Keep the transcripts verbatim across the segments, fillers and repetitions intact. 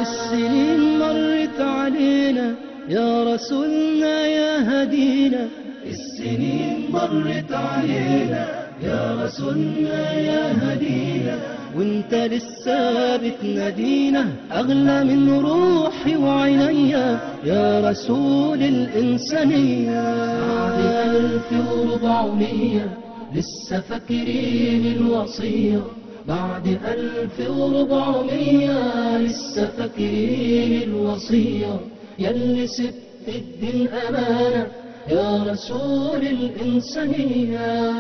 السنين مرت علينا يا رسولنا يا هدينا، السنين مرت علينا يا رسولنا يا هدينا، وانت لسه بتنادينا أغلى من روحي وعينيا يا رسول الإنسانية. بعد ألف وربعمية لسه فاكرين الوصية، بعد ألف وربعمية لسه فاكرين الوصية، ياللي سبت الدين أمانة يا رسول الإنسانية.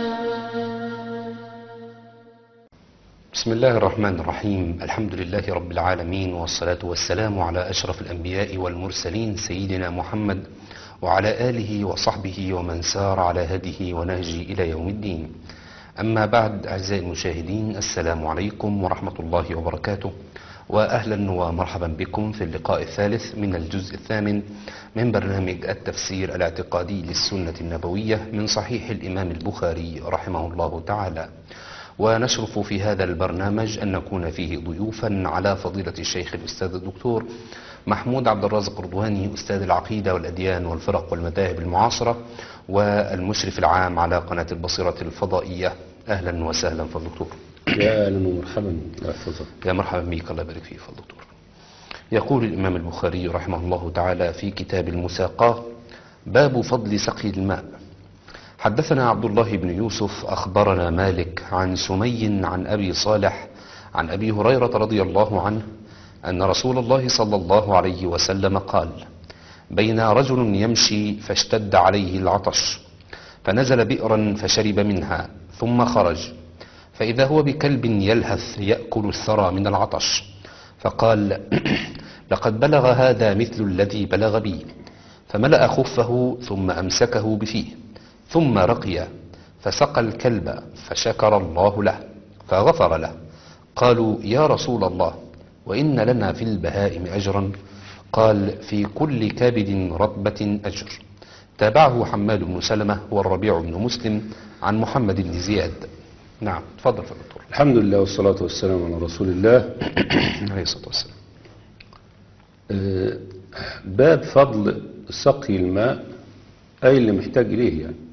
بسم الله الرحمن الرحيم، الحمد لله رب العالمين، والصلاة والسلام على أشرف الأنبياء والمرسلين سيدنا محمد وعلى آله وصحبه ومن سار على هديه ونهجه إلى يوم الدين. أما بعد، أعزائي المشاهدين، السلام عليكم ورحمة الله وبركاته، وأهلا ومرحبا بكم في اللقاء الثالث من الجزء الثامن من برنامج التفسير الاعتقادي للسنة النبوية من صحيح الإمام البخاري رحمه الله تعالى. ونشرف في هذا البرنامج أن نكون فيه ضيوفا على فضيلة الشيخ الأستاذ الدكتور محمود عبد الرازق رضواني، أستاذ العقيدة والأديان والفرق والمذاهب المعاصرة والمشرف العام على قناة البصيرة الفضائية. أهلا وسهلا فالدكتور. يا أهلا ومرحبا، يا مرحبا بك، الله يبارك فيك فالدكتور. يقول الإمام البخاري رحمه الله تعالى في كتاب المساقاة: باب فضل سقي الماء. حدثنا عبد الله بن يوسف أخبرنا مالك عن سمي عن أبي صالح عن أبي هريرة رضي الله عنه أن رسول الله صلى الله عليه وسلم قال: بين رجل يمشي فاشتد عليه العطش فنزل بئرا فشرب منها ثم خرج، فإذا هو بكلب يلهث يأكل الثرى من العطش، فقال: لقد بلغ هذا مثل الذي بلغ بي، فملأ خفه ثم أمسكه بفيه ثم رقي فسقى الكلب فشكر الله له فغفر له. قالوا: يا رسول الله، وإن لنا في البهائم أجرا؟ قال: في كل كبد رطبة أجر. تابعه حماد بن سلمة والربيع بن مسلم عن محمد بن زياد. نعم، تفضل يا دكتور. الحمد لله والصلاة والسلام على رسول الله عليه الصلاة والسلام. آه، باب فضل سقي الماء، أي اللي محتاج إليه يعني.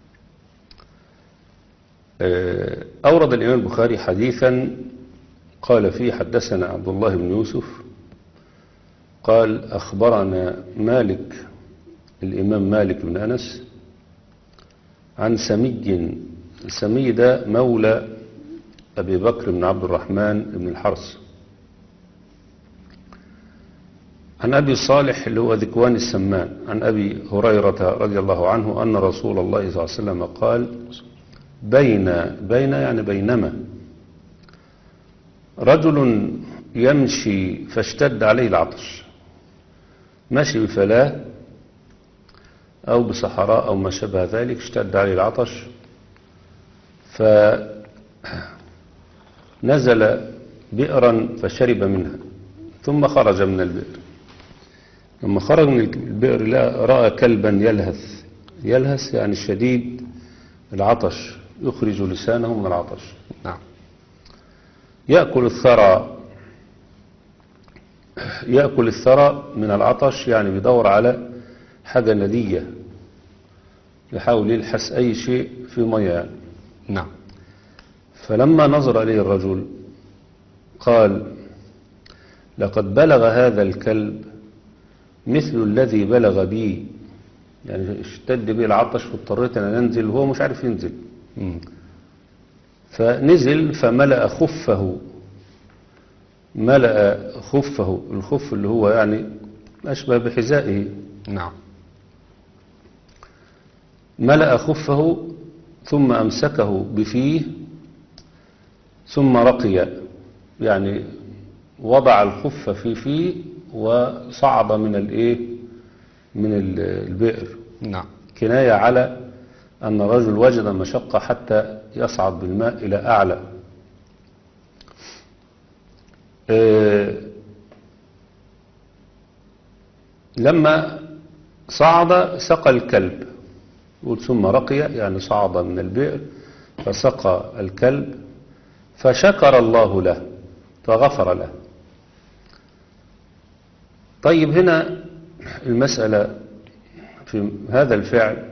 آه، أورد الإمام البخاري حديثا قال فيه: حدثنا عبد الله بن يوسف قال أخبرنا مالك، الإمام مالك بن أنس، عن سمي. سمي ده مولى أبي بكر بن عبد الرحمن بن الحرس، عن أبي صالح اللي هو ذكوان السمان، عن أبي هريرة رضي الله عنه أن رسول الله صلى الله عليه وسلم قال: بين بين يعني بينما رجل يمشي فاشتد عليه العطش، ماشي بفلاة أو بصحراء أو ما شابه ذلك، اشتد عليه العطش فنزل بئرا فشرب منها ثم خرج من البئر. لما خرج من البئر لا رأى كلبا يلهث. يلهث يعني شديد العطش، يخرج لسانه من العطش. نعم. يأكل الثرى، يأكل الثرى من العطش، يعني بيدور على حاجة ندية، يحاول يلحس أي شيء في مياه يعني. نعم. فلما نظر إليه الرجل قال: لقد بلغ هذا الكلب مثل الذي بلغ بي، يعني اشتد بي العطش واضطريت أن أنزل وهو مش عارف ينزل. مم. فنزل فملأ خفه، ملأ خفه، الخف اللي هو يعني أشبه بحذائه. نعم. ملأ خفه ثم أمسكه بفيه ثم رقي، يعني وضع الخف في فيه وصعد من الايه من البئر. نعم. كناية على أن الرجل وجد مشقة حتى يصعد بالماء إلى أعلى. أه لما صعد سقى الكلب، ثم رقي يعني صعد من البئر فسقى طيب هنا المسألة في هذا الفعل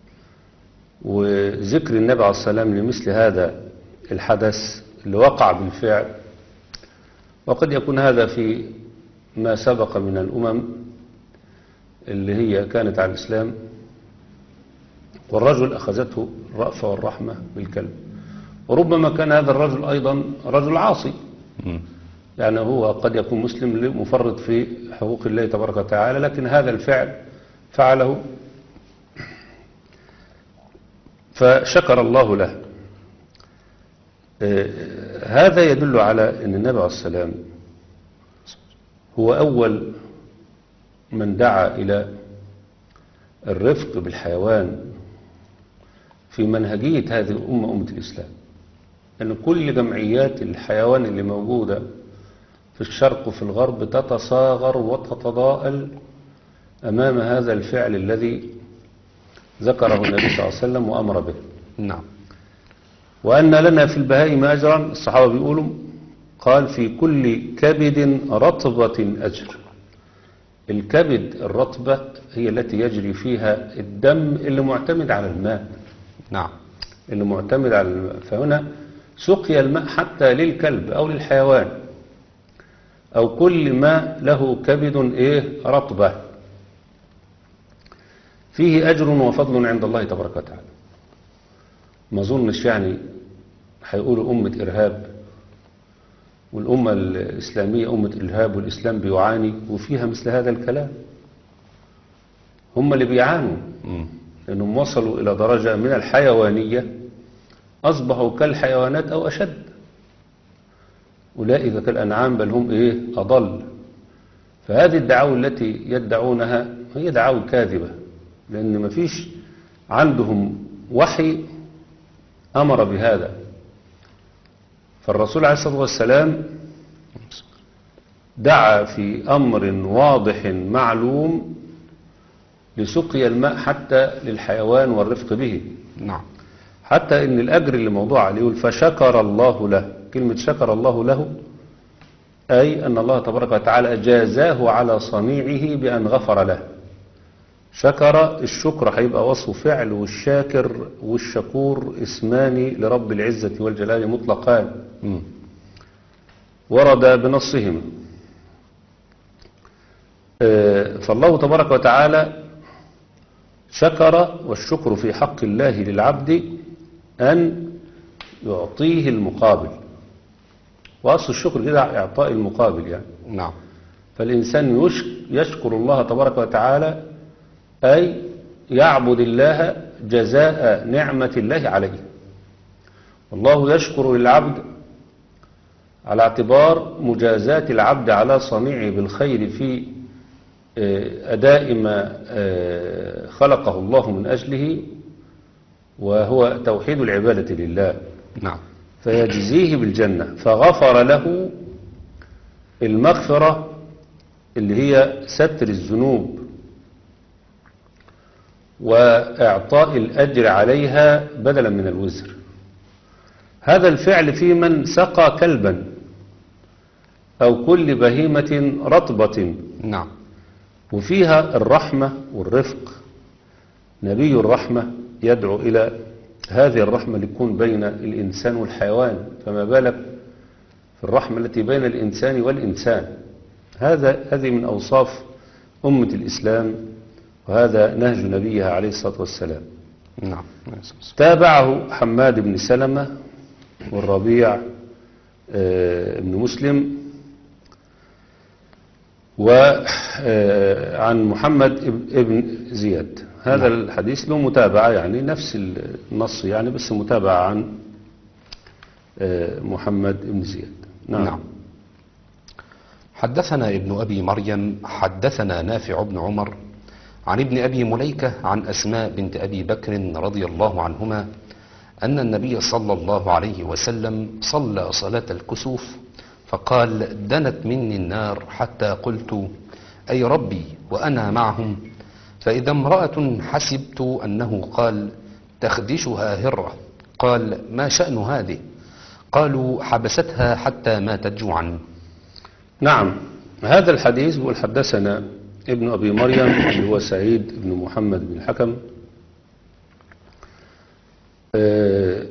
وذكر النبي عليه الصلاة والسلام لمثل هذا الحدث اللي وقع بالفعل، وقد يكون هذا في ما سبق من الأمم اللي هي كانت على الإسلام، والرجل أخذته الرأفة والرحمة بالكلب، وربما كان هذا الرجل أيضا رجل عاصي، يعني هو قد يكون مسلم مفرط في حقوق الله تبارك وتعالى، لكن هذا الفعل فعله فشكر الله له. هذا يدل على أن النبي عليه السلام هو أول من دعا إلى الرفق بالحيوان في منهجية هذه الأمة، أمة الإسلام، أن كل جمعيات الحيوان اللي موجودة في الشرق وفي الغرب تتصاغر وتتضاءل أمام هذا الفعل الذي ذكره النبي صلى الله عليه وسلم وأمر به. نعم. وأن لنا في البهائم أجرا، الصحابة بيقولوا قال في كل كبد رطبة أجر. الكبد الرطبة هي التي يجري فيها الدم اللي معتمد على الماء. نعم. اللي معتمد على الماء، فهنا سقي الماء حتى للكلب أو للحيوان أو كل ما له كبد إيه رطبة فيه أجر وفضل عند الله تبارك وتعالى. ما ظنش يعني هيقولوا أمة إرهاب، والأمة الإسلامية أمة إرهاب والإسلام بيعاني وفيها مثل هذا الكلام. هم اللي بيعانوا لأنهم وصلوا إلى درجة من الحيوانية أصبحوا كالحيوانات أو أشد، أولئك كالأنعام بل هم إيه أضل. فهذه الدعاوى التي يدعونها هي دعاوى كاذبة، لأن ما فيش عندهم وحي أمر بهذا. فالرسول عليه الصلاة والسلام دعا في أمر واضح معلوم لسقي الماء حتى للحيوان والرفق به. نعم. حتى إن الأجر اللي موضوع عليه فشكر الله له، كلمة شكر الله له أي أن الله تبارك وتعالى جازاه على صنيعه بأن غفر له. شكر، الشكر هيبقى وصف فعل، والشاكر والشكور اسمان لرب العزة والجلال مطلقان م. ورد بنصهما. فالله تبارك وتعالى شكر، والشكر في حق الله للعبد أن يعطيه المقابل، وأصل الشكر كده إعطاء المقابل يعني. نعم. فالإنسان يشكر الله تبارك وتعالى أي يعبد الله جزاء نعمة الله عليه. والله يشكر للعبد على اعتبار مجازاة العبد على صنيعه بالخير في أداء ما خلقه الله من أجله، وهو توحيد العبادة لله. نعم. فيجزيه بالجنة، فغفر له المغفرة اللي هي ستر الذنوب وإعطاء الأجر عليها بدلا من الوزر. هذا الفعل في من سقى كلبا أو كل بهيمة رطبة. نعم. وفيها الرحمة والرفق. نبي الرحمة يدعو إلى هذه الرحمة اللي تكون بين الإنسان والحيوان، فما بالك في الرحمة التي بين الإنسان والإنسان. هذا هذه من أوصاف أمة الإسلام، وهذا نهج نبيها عليه الصلاة والسلام. نعم. تابعه حماد بن سلمة والربيع بن مسلم، وعن محمد ابن زياد. هذا نعم. الحديث له متابعة، يعني نفس النص يعني، بس متابعة عن محمد بن زياد. نعم. نعم. حدثنا ابن أبي مريم حدثنا نافع بن عمر عن ابن أبي مليكة عن أسماء بنت أبي بكر رضي الله عنهما أن النبي صلى الله عليه وسلم صلى صلاة الكسوف فقال: دنت مني النار حتى قلت: أي ربي وأنا معهم، فإذا امرأة حسبت أنه قال: تخدشها هرة. قال: ما شأن هذه؟ قالوا: حبستها حتى ماتت جوعا. نعم. هذا الحديث بيقول حدثنا ابن أبي مريم اللي هو سعيد بن محمد بن الحكم، آه،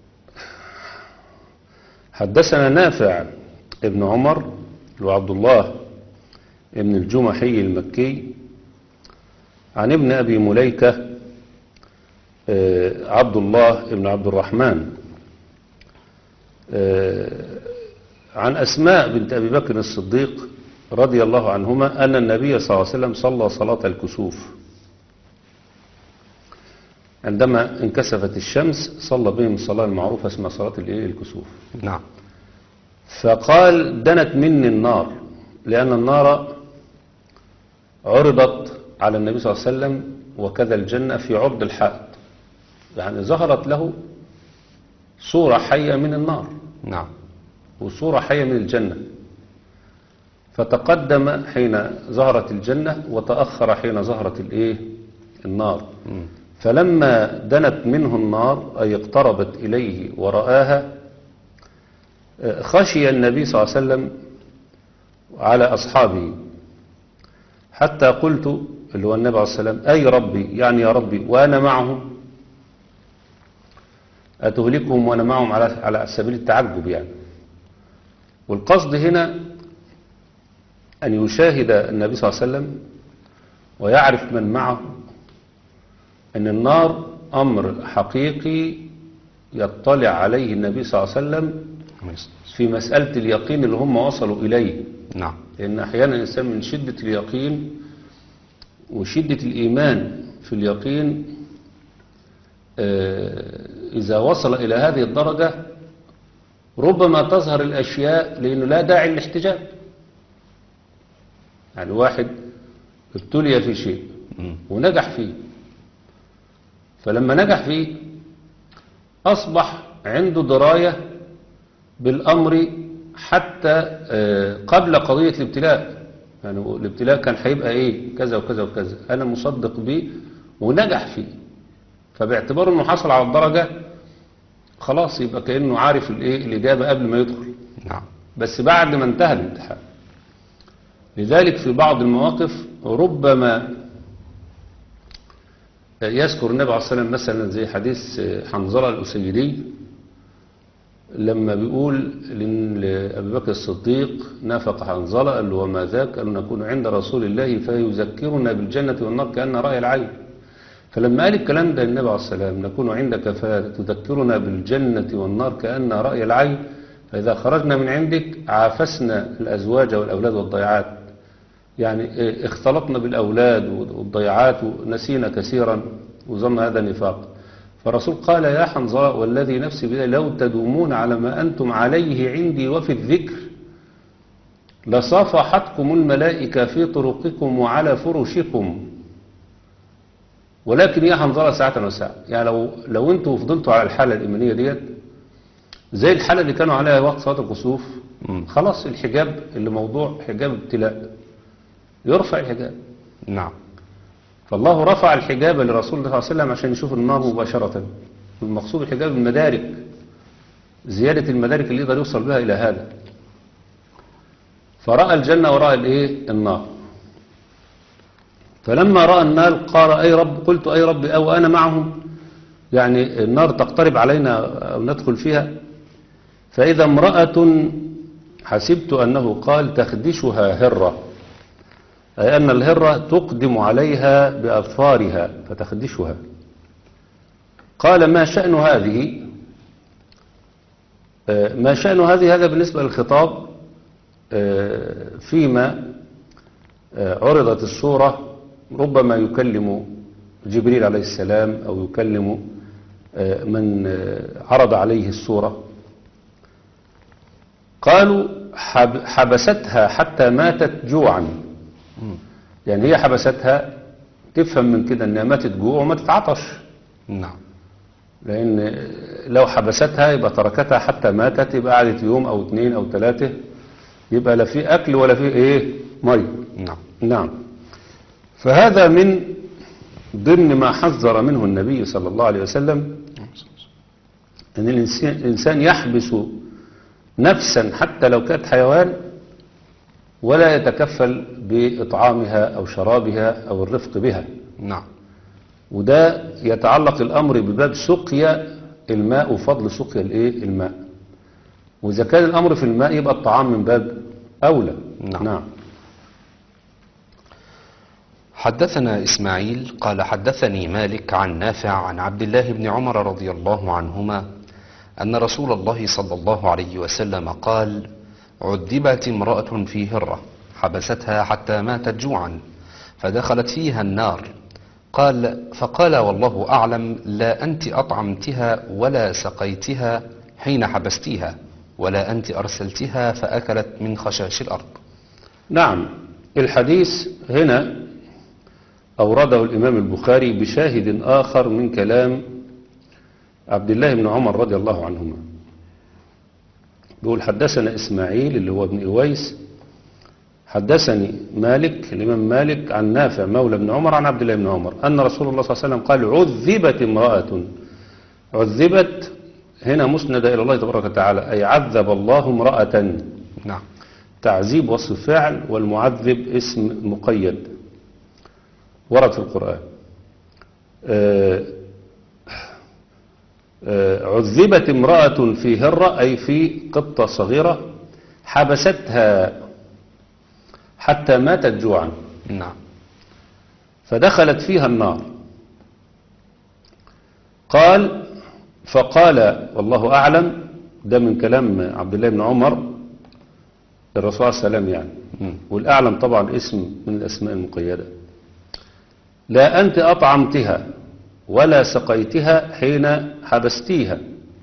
حدثنا نافع ابن عمر اللي هو عبد الله ابن الجمحي المكي عن ابن أبي مليكة آه، عبد الله ابن عبد الرحمن آه، عن أسماء بنت أبي بكر الصديق رضي الله عنهما أن النبي صلى الله عليه وسلم صلى صلاة الكسوف عندما انكسفت الشمس، صلى بهم الصلاة المعروفة اسمها صلاة الإيه؟ الكسوف. نعم. فقال دنت مني النار، لأن النار عرضت على النبي صلى الله عليه وسلم وكذا الجنة في عرض الحائط، يعني ظهرت له صورة حية من النار نعم. وصورة حية من الجنة، فتقدم حين ظهرت الجنة وتأخر حين ظهرت الايه؟ النار. مم. فلما دنت منه النار أي اقتربت إليه ورآها، خشي النبي صلى الله عليه وسلم على أصحابه، حتى قلت اللي هو النبي عليه السلام أي ربي، يعني يا ربي وأنا معهم، أتهلكهم وأنا معهم على على سبيل التعجب يعني. والقصد هنا أن يشاهد النبي صلى الله عليه وسلم ويعرف من معه أن النار أمر حقيقي يطلع عليه النبي صلى الله عليه وسلم في مسألة اليقين اللي هم وصلوا إليه. نعم. لأن أحيانا الإنسان من شدة اليقين وشدة الإيمان في اليقين إذا وصل إلى هذه الدرجة ربما تظهر الأشياء لأنه لا داعي للاحتجاب. يعني واحد ابتلي في شيء ونجح فيه، فلما نجح فيه أصبح عنده دراية بالأمر حتى قبل قضية الابتلاء. يعني الابتلاء كان هيبقى إيه كذا وكذا وكذا، أنا مصدق به ونجح فيه، فباعتبار أنه حصل على الدرجة خلاص يبقى كأنه عارف الإيه الإجابة قبل ما يدخل. نعم. بس بعد ما انتهى الامتحان. لذلك في بعض المواقف ربما يذكر النبي عليه الصلاة والسلام مثلا زي حديث حنظلة الأسيدي لما بيقول لأبي بكر الصديق نافق حنظلة، قال له وما ذاك؟ قال نكون عند رسول الله فيذكرنا بالجنة والنار كأن رأي العين. فلما قال الكلام ده النبي عليه الصلاة والسلام نكون عندك فتذكرنا بالجنة والنار كأن رأي العين، فإذا خرجنا من عندك عافسنا الأزواج والأولاد والضيعات، يعني اختلطنا بالأولاد والضيعات ونسينا كثيرا وظن هذا نفاق. فالرسول قال يا حنظلة والذي نفسي بيده لو تدومون على ما أنتم عليه عندي وفي الذكر لصافحتكم الملائكة في طرقكم وعلى فرشكم، ولكن يا حنظلة ساعة وساعة. يعني لو لو انتوا فضلتوا على الحالة الإيمانية ديت زي الحالة اللي كانوا عليها وقت صلاة الكسوف، خلاص الحجاب اللي موضوع حجاب ابتلاء يرفع الحجاب. نعم. فالله رفع الحجاب لرسول الله صلى الله عليه وسلم عشان يشوف النار مباشرة. المقصود الحجاب المدارك، زيادة المدارك اللي يقدر يوصل بها إلى هذا. فرأى الجنة ورأى الايه النار. فلما رأى النار قال أي رب، قلت أي رب أو أنا معهم، يعني النار تقترب علينا أو ندخل فيها. فإذا امرأة حسبت أنه قال تخدشها هرة، أي أن الهرة تقدم عليها بأظفارها فتخدشها. قال ما شأن هذه؟ ما شأن هذه؟ هذا بالنسبة للخطاب فيما عرضت الصورة، ربما يكلم جبريل عليه السلام أو يكلم من عرض عليه الصورة. قالوا حبستها حتى ماتت جوعا، يعني هي حبستها تفهم من كده انها ماتت جوع وماتت عطش. نعم. لان لو حبستها يبقى تركتها حتى ماتت، يبقى قعدت يوم او اثنين او ثلاثة، يبقى لا في اكل ولا في ايه مي. نعم. نعم. فهذا من ضمن ما حذر منه النبي صلى الله عليه وسلم، ان الانسان يحبس نفسا حتى لو كانت حيوان ولا يتكفل بإطعامها أو شرابها أو الرفق بها. نعم. وده يتعلق الأمر بباب سقيا الماء وفضل سقيا الإيه؟ الماء. وإذا كان الأمر في الماء يبقى الطعام من باب أولى. نعم. نعم. حدثنا إسماعيل قال حدثني مالك عن نافع عن عبد الله بن عمر رضي الله عنهما أن رسول الله صلى الله عليه وسلم قال: عذبت امرأة في هرة حبستها حتى ماتت جوعا فدخلت فيها النار. قال فقال والله أعلم لا أنت أطعمتها ولا سقيتها حين حبستيها ولا أنت أرسلتها فأكلت من خشاش الأرض. نعم. الحديث هنا أورده الإمام البخاري بشاهد آخر من كلام عبد الله بن عمر رضي الله عنهما. بيقول حدثنا إسماعيل اللي هو ابن إويس حدثني مالك الإمام مالك عن نافع مولى بن عمر عن عبد الله بن عمر أن رسول الله صلى الله عليه وسلم قال: عذبت امرأة. عذبت هنا مسندة إلى الله تبارك وتعالى، أي عذب الله امرأة. نعم. تعذيب وصف فعل، والمعذب اسم مقيد ورد في القرآن. آه آه عذبت امرأة في هرة أي في قطة صغيرة حبستها حتى ماتت جوعا. نعم. فدخلت فيها النار. قال فقال والله أعلم، ده من كلام عبد الله بن عمر الرسول عليه السلام يعني. م. والأعلم طبعا اسم من الأسماء المقيدة. لا أنت أطعمتها ولا سقيتها حين حبستيها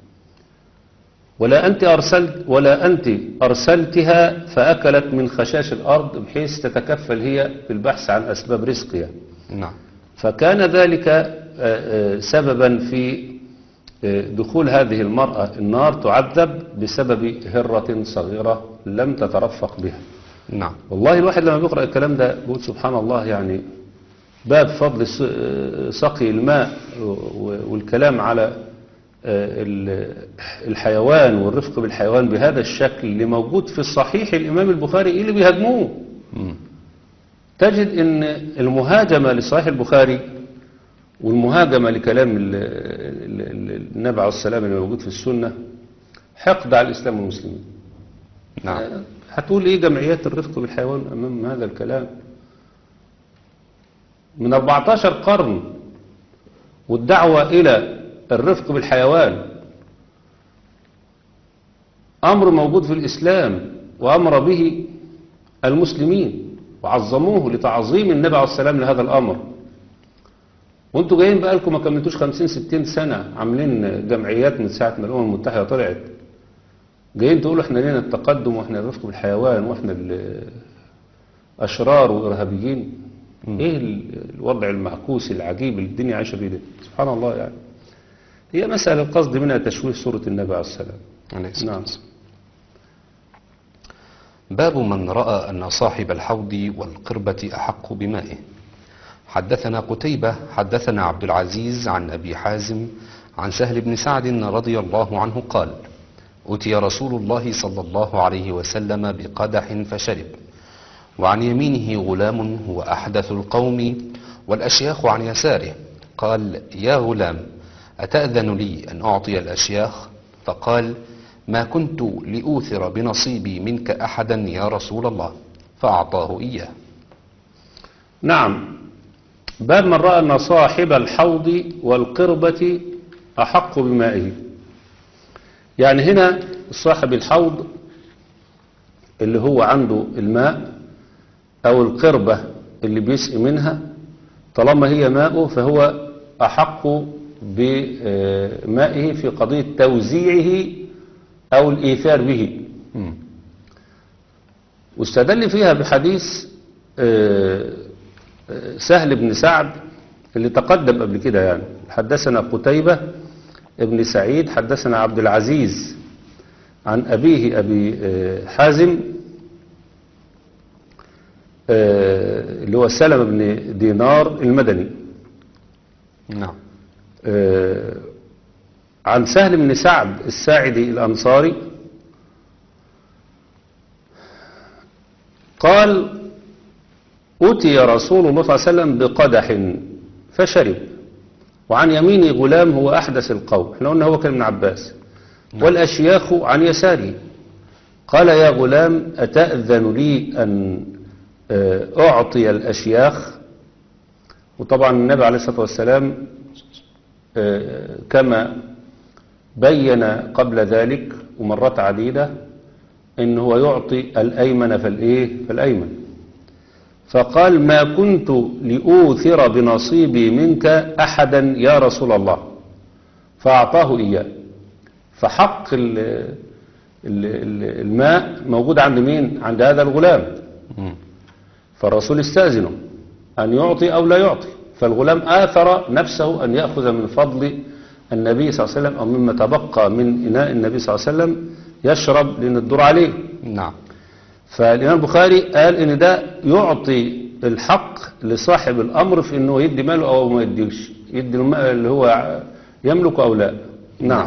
ولا أنت أرسلت ولا أنت أرسلتها فأكلت من خشاش الأرض بحيث تتكفل هي بالبحث عن أسباب رزقها. نعم. فكان ذلك سببا في دخول هذه المرأة النار تعذب بسبب هرة صغيرة لم تترفق بها. نعم. والله الواحد لما بيقرأ الكلام ده بيقول سبحان الله، يعني باب فضل سقي الماء والكلام على الحيوان والرفق بالحيوان بهذا الشكل اللي موجود في الصحيح الإمام البخاري اللي بيهاجموه. تجد ان المهاجمة لصحيح البخاري والمهاجمة لكلام النبي عليه السلام اللي موجود في السنة حقد على الإسلام والمسلمين. نعم. هتقول ايه جمعيات الرفق بالحيوان امام هذا الكلام؟ من أربعتاشر قرن والدعوة إلى الرفق بالحيوان أمر موجود في الإسلام وأمر به المسلمين وعظموه لتعظيم النبي عليه السلام لهذا الأمر. وانتوا جايين بقالكم ما كملتوش خمسين ستين سنة عاملين جمعيات من ساعة ما الأمم المتحدة طلعت، جايين تقولوا احنا لنا التقدم واحنا الرفق بالحيوان واحنا الأشرار وإرهابيين. ايه الوضع المعكوس العجيب اللي الدنيا عايشه بيه ده؟ سبحان الله. يعني هي مسألة القصد منها تشويه سورة النبي عليه السلام. نعم. باب من رأى أن صاحب الحوض والقربة أحق بمائه. حدثنا قتيبة حدثنا عبد العزيز عن أبي حازم عن سهل بن سعد رضي الله عنه قال: أتي رسول الله صلى الله عليه وسلم بقدح فشرب، وعن يمينه غلام هو أحدث القوم والأشياخ عن يساره. قال: يا غلام أتأذن لي أن أعطي الأشياخ؟ فقال: ما كنت لأوثر بنصيبي منك أحدا يا رسول الله، فأعطاه إياه. نعم. باب من رأى أن صاحب الحوض والقربة أحق بمائه. يعني هنا صاحب الحوض اللي هو عنده الماء أو القربة اللي بيسقي منها، طالما هي ماءه فهو أحق بمائه في قضية توزيعه أو الإيثار به. واستدل فيها بحديث سهل بن سعد اللي تقدم قبل كده. يعني حدثنا قتيبة ابن سعيد حدثنا عبد العزيز عن أبيه أبي حازم اللي هو سلمة بن دينار المدني. نعم. عن سهل بن سعد الساعدي الأنصاري قال: قال أتي رسول الله صلى الله عليه وسلم بقدح فشرب، وعن يمينه غلام هو أحدث القوم، احنا قلنا هو كان ابن عباس، والأشياخ عن يساره. قال يا غلام أتأذن لي أن أعطي الأشياخ؟ وطبعا النبي عليه الصلاة والسلام كما بين قبل ذلك ومرات عديدة إن هو يعطي الأيمن فالإيه فالأيمن. فقال ما كنت لأوثر بنصيبي منك أحدا يا رسول الله، فأعطاه إياه. فحق الماء موجود عند مين؟ عند هذا الغلام. فالرسول استأذنه أن يعطي أو لا يعطي، فالغلام آثر نفسه أن يأخذ من فضل النبي صلى الله عليه وسلم أو مما تبقى من إناء النبي صلى الله عليه وسلم يشرب لأن الدور عليه. نعم. فالإمام البخاري قال إن ده يعطي الحق لصاحب الأمر في إنه يدي ماله أو ما يديش، يدي اللي هو يملك أو لا. نعم.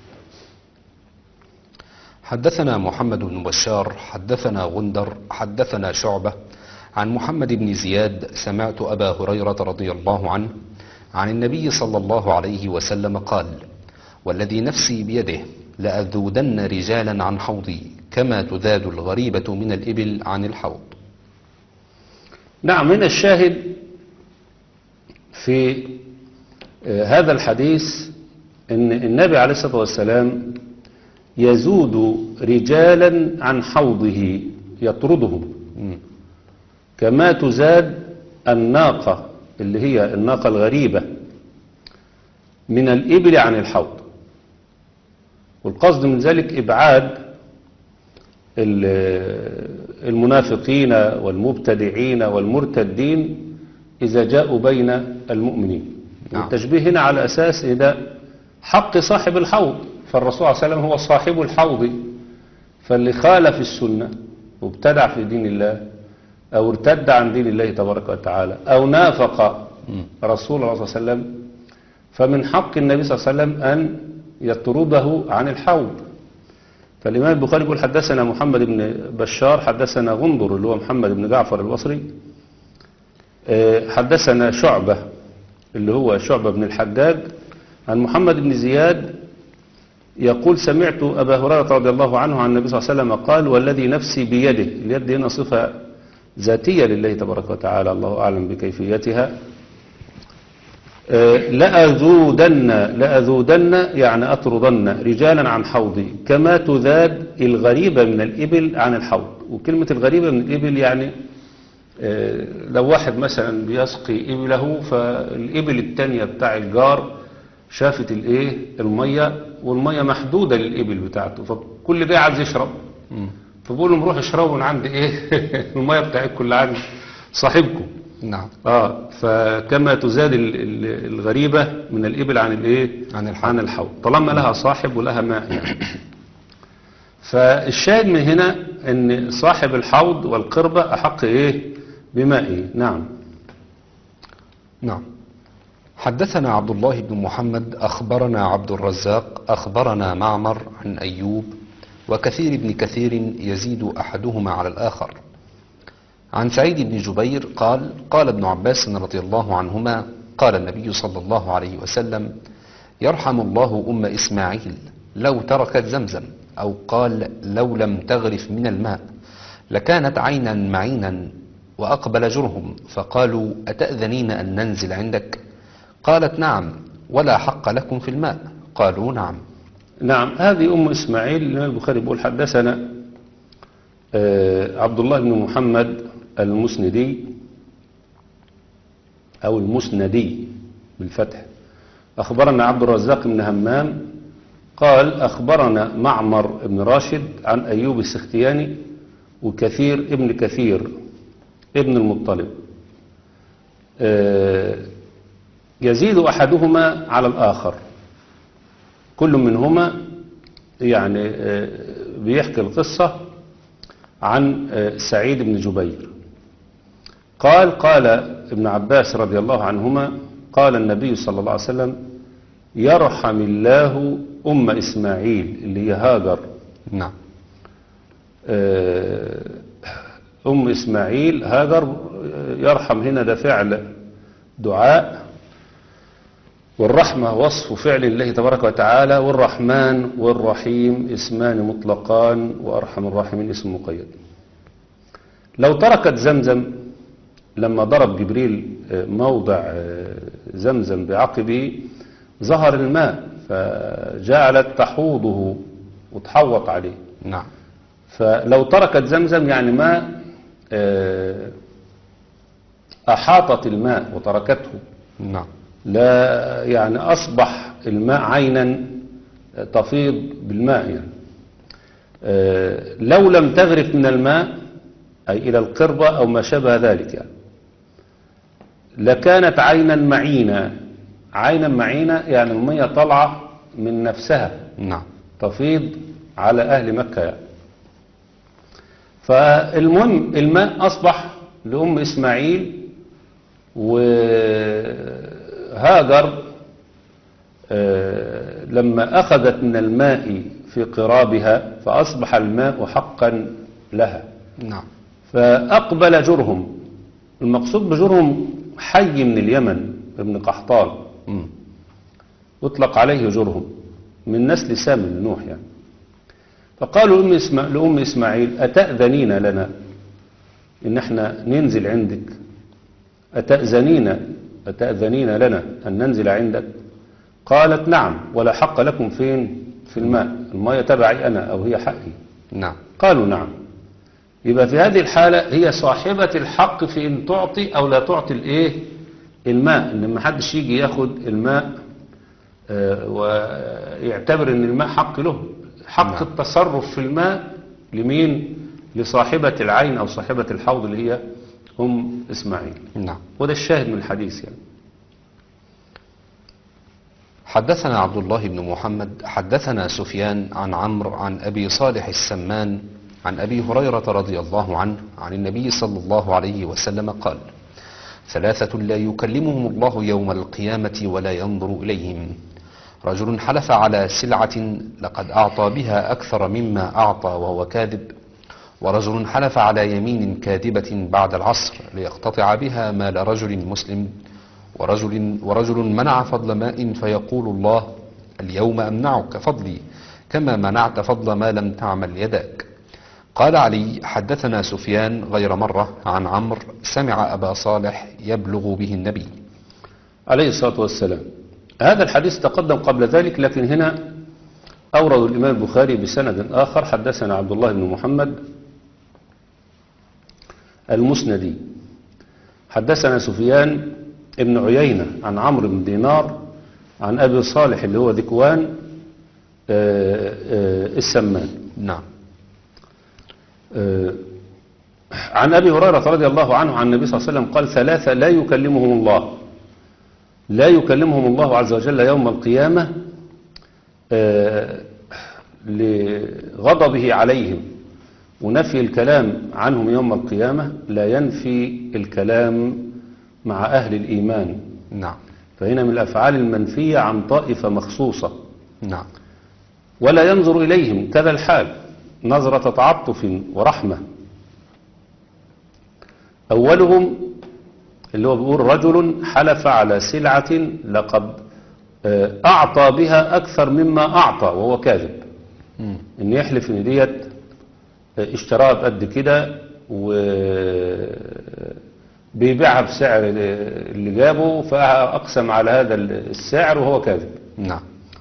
حدثنا محمد بن بشار حدثنا غندر حدثنا شعبة عن محمد بن زياد سمعت أبا هريرة رضي الله عنه عن النبي صلى الله عليه وسلم قال والذي نفسي بيده لأذودن رجالا عن حوضي كما تذاد الغريبة من الإبل عن الحوض. نعم. من الشاهد في هذا الحديث أن النبي عليه الصلاة والسلام يزود رجالا عن حوضه يطردهم كما تزاد الناقة اللي هي الناقة الغريبة من الإبل عن الحوض. والقصد من ذلك إبعاد المنافقين والمبتدعين والمرتدين إذا جاءوا بين المؤمنين. نعم. والتشبيه هنا على أساس إذا حق صاحب الحوض، فالرسول صلى الله عليه وسلم هو صاحب الحوض، فاللي خالف السنة وابتدع في دين الله أو ارتد عن دين الله تبارك وتعالى أو نافق رسول الله صلى الله عليه وسلم فمن حق النبي صلى الله عليه وسلم أن يطرده عن الحوض. فالإمام البخاري يقول حدثنا محمد بن بشار حدثنا غندر اللي هو محمد بن جعفر البصري، حدثنا شعبة اللي هو شعبة بن الحجاج عن محمد بن زياد يقول سمعت أبا هريرة رضي الله عنه عن النبي صلى الله عليه وسلم قال والذي نفسي بيده. اليد هنا صفة ذاتية لله تبارك وتعالى، الله أعلم بكيفيتها. لأذودن لأذودن يعني أطردن رجالا عن حوضي كما تذاد الغريبة من الإبل عن الحوض. وكلمة الغريبة من الإبل يعني لو واحد مثلا بيسقي إبله فالإبل التانية بتاع الجار شافت الايه المية والمية محدودة للإبل بتاعته، فكل ده عايز يشرب، فبقول لهم روح اشربوا من عند ايه المية بتاعتكم اللي عند صاحبكم. نعم. اه فكما تزاد الغريبة من الإبل عن الايه عن الحوض. عن الحوض طالما لها صاحب ولها ماء يعني. فالشاهد من هنا ان صاحب الحوض والقربة احق ايه بمائه. نعم. نعم. حدثنا عبد الله بن محمد أخبرنا عبد الرزاق أخبرنا معمر عن أيوب وكثير بن كثير يزيد أحدهما على الآخر عن سعيد بن جبير قال قال ابن عباس رضي الله عنهما قال النبي صلى الله عليه وسلم يرحم الله أم إسماعيل لو تركت زمزم أو قال لو لم تغرف من الماء لكانت عينا معينا وأقبل جرهم فقالوا أتأذنين أن ننزل عندك؟ قالت نعم ولا حق لكم في الماء. قالوا نعم. نعم. هذه أم إسماعيل الإمام البخاري بيقول حدثنا عبد الله بن محمد المسندي أو المسندي بالفتح أخبرنا عبد الرزاق بن همام قال أخبرنا معمر بن راشد عن أيوب السختياني وكثير ابن كثير ابن المطلب يزيد أحدهما على الآخر، كل منهما يعني بيحكي القصة عن سعيد بن جبير قال قال ابن عباس رضي الله عنهما قال النبي صلى الله عليه وسلم يرحم الله أم إسماعيل اللي هي هاجر. نعم. أم إسماعيل هاجر، يرحم هنا ده فعل دعاء، والرحمة وصف فعل الله تبارك وتعالى، والرحمن والرحيم اسمان مطلقان، وأرحم الراحمين اسم مقيد. لو تركت زمزم لما ضرب جبريل موضع زمزم بعقبه ظهر الماء، فجعلت تحوضه وتحوط عليه. نعم. فلو تركت زمزم يعني ما أحاطت الماء وتركته، نعم. لا يعني أصبح الماء عينا تفيض بالماء يعني. لو لم تغرف من الماء أي إلى القربة أو ما شابه ذلك يعني لكانت عينا معينة. عينا معينة يعني المية طالعة من نفسها، نعم، تفيض على أهل مكة يعني. فالمهم الماء أصبح لأم إسماعيل، وهاجر لما أخذت من الماء في قرابها فأصبح الماء حقا لها. نعم. فأقبل جرهم، المقصود بجرهم حي من اليمن ابن قحطان، مم. يطلق عليه جرهم من نسل سام بن نوح يعني. فقالوا لأم إسماعيل, لأم إسماعيل أتأذنين لنا إن احنا ننزل عندك؟ أتأذنين أتأذنين لنا أن ننزل عندك؟ قالت نعم، ولا حق لكم فين؟ في الماء، الماء تبعي أنا أو هي حقي. نعم. قالوا نعم. يبقى في هذه الحالة هي صاحبة الحق في إن تعطي أو لا تعطي الإيه؟ الماء، إن ما حدش يجي ياخد الماء آه ويعتبر إن الماء حق له. حق نعم. التصرف في الماء لمين؟ لصاحبة العين أو صاحبة الحوض اللي هي أم إسماعيل. نعم. وده الشاهد من الحديث يعني. حدثنا عبد الله بن محمد حدثنا سفيان عن عمرو عن أبي صالح السمان عن أبي هريرة رضي الله عنه عن النبي صلى الله عليه وسلم قال: ثلاثة لا يكلمهم الله يوم القيامة ولا ينظر إليهم: رجل حلف على سلعة لقد أعطى بها أكثر مما أعطى وهو كاذب، ورجل حلف على يمين كاذبة بعد العصر ليقتطع بها مال رجل مسلم، ورجل, ورجل منع فضل ماء فيقول الله: اليوم أمنعك فضلي كما منعت فضل ما لم تعمل يداك. قال علي: حدثنا سفيان غير مرة عن عمرو سمع أبا صالح يبلغ به النبي عليه الصلاة والسلام. هذا الحديث تقدم قبل ذلك، لكن هنا أورد الإمام البخاري بسند آخر: حدثنا عبد الله بن محمد المسندي حدثنا سفيان ابن عيينة عن عمرو بن دينار عن أبي صالح اللي هو ذكوان السمان. نعم. عن أبي هريرة رضي الله عنه عن النبي صلى الله عليه وسلم قال: ثلاثة لا يكلمهم الله لا يكلمهم الله عز وجل يوم القيامة لغضبه عليهم، ونفي الكلام عنهم يوم القيامة لا ينفي الكلام مع أهل الإيمان. نعم. فهنا من الأفعال المنفية عن طائفة مخصوصة. نعم. ولا ينظر إليهم كذا الحال، نظرة تعاطف ورحمة. أولهم اللي هو بيقول: رجل حلف على سلعة لقد أعطى بها أكثر مما أعطى وهو كاذب. م. إن يحلف إن ديت اشتراها بقد كده وبيبيعها بسعر اللي جابه، فأقسم على هذا السعر وهو كاذب. نعم.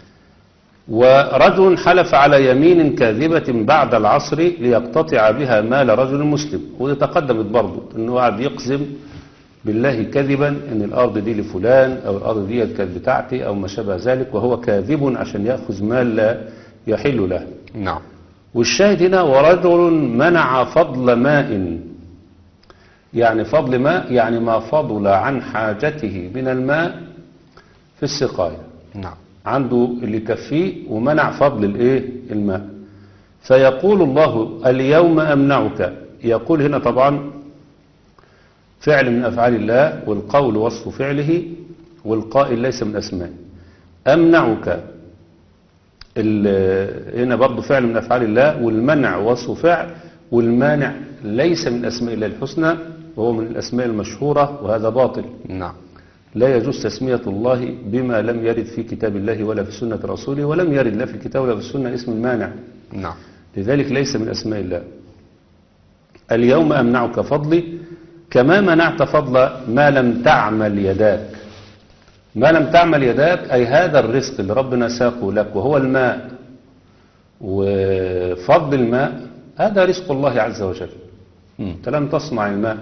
ورجل حلف على يمين كاذبة بعد العصر ليقتطع بها مال رجل مسلم، وده تقدمت برضه انه قاعد يقسم بالله كذبا ان الارض دي لفلان او الارض دي كانت بتاعتي او ما شابه ذلك، وهو كاذب عشان ياخذ مال لا يحل له. نعم. والشاهد هنا: ورجل منع فضل ماء، يعني فضل ماء يعني ما فضل عن حاجته من الماء في السقاية. نعم. عنده اللي يكفيه ومنع فضل الايه الماء، فيقول الله: اليوم أمنعك. يقول هنا طبعا فعل من أفعال الله، والقول وصف فعله، والقائل ليس من أسمائه. أمنعك هنا برضو فعل من أفعال الله، والمنع وصف فعل، والمانع ليس من أسماء الله الحسنى، وهو من الأسماء المشهورة، وهذا باطل. نعم. لا يجوز تسمية الله بما لم يرد في كتاب الله ولا في سنة رسوله، ولم يرد لا في الكتاب ولا في السنة اسم المانع، نعم. لذلك ليس من أسماء الله. اليوم أمنعك فضلي، كما منعت فضل ما لم تعمل يداك. ما لم تعمل يداك أي هذا الرزق اللي ربنا ساقه لك وهو الماء، وفضل الماء هذا رزق الله عز وجل. أنت لم تصنع الماء،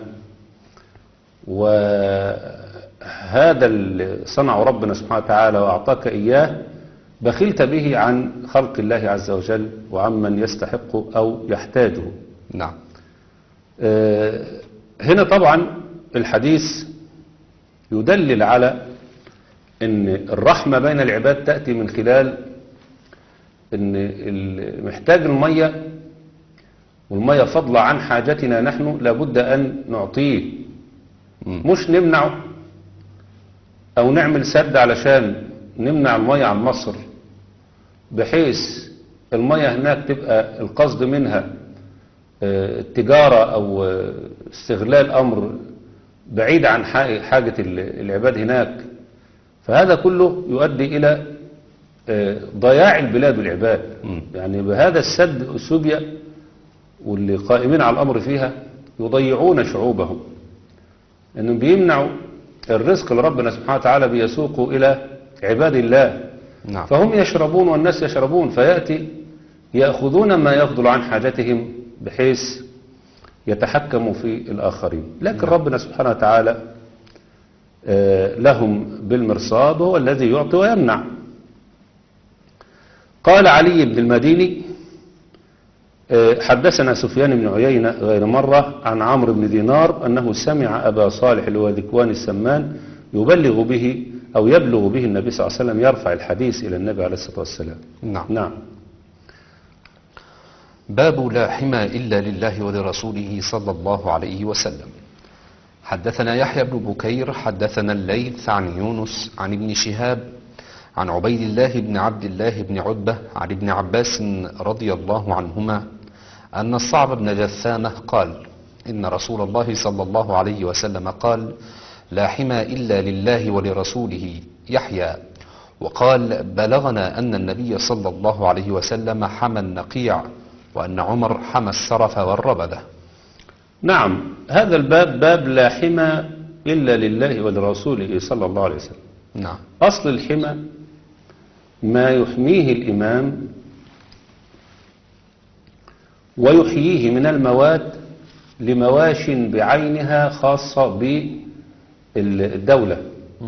وهذا اللي صنعه ربنا سبحانه وتعالى وأعطاك إياه بخلت به عن خلق الله عز وجل وعمن يستحق أو يحتاجه. نعم. آه هنا طبعا الحديث يدلل على ان الرحمة بين العباد تأتي من خلال ان محتاج المية، والمية فضلا عن حاجتنا نحن لابد ان نعطيه، مش نمنعه او نعمل سد علشان نمنع المية عن مصر بحيث المية هناك تبقى القصد منها التجارة أو استغلال أمر بعيد عن حاجة العباد هناك. فهذا كله يؤدي إلى ضياع البلاد والعباد. يعني بهذا السد أثيوبيا واللي قائمين على الأمر فيها يضيعون شعوبهم، أنهم بيمنعوا الرزق اللي ربنا سبحانه وتعالى بيسوقه إلى عباد الله. نعم. فهم يشربون والناس يشربون، فيأتي يأخذون ما يفضل عن حاجتهم بحيث يتحكموا في الآخرين. لكن نعم. ربنا سبحانه وتعالى لهم بالمرصاد، وهو الذي يعطي ويمنع. قال علي بن المديني حدثنا سفيان بن عيينة غير مرة عن عمرو بن دينار أنه سمع أبا صالح الوذكوان السمان يبلغ به أو يبلغ به النبي صلى الله عليه وسلم، يرفع الحديث إلى النبي عليه الصلاة والسلام. نعم. نعم. باب لا حمى إلا لله ولرسوله صلى الله عليه وسلم. حدثنا يحيى بن بكير حدثنا الليث عن يونس عن ابن شهاب عن عبيد الله بن عبد الله بن عتبة عن ابن عباس رضي الله عنهما أن الصعب بن جثامة قال إن رسول الله صلى الله عليه وسلم قال لا حمى إلا لله ولرسوله. يحيى وقال بلغنا أن النبي صلى الله عليه وسلم حمى النقيع وأن عمر حمى السرف والربدة. نعم. هذا الباب باب لا حمى إلا لله ولرسوله صلى الله عليه وسلم. نعم. أصل الحمى ما يحميه الإمام ويحييه من المواد لمواش بعينها خاصة بالدولة،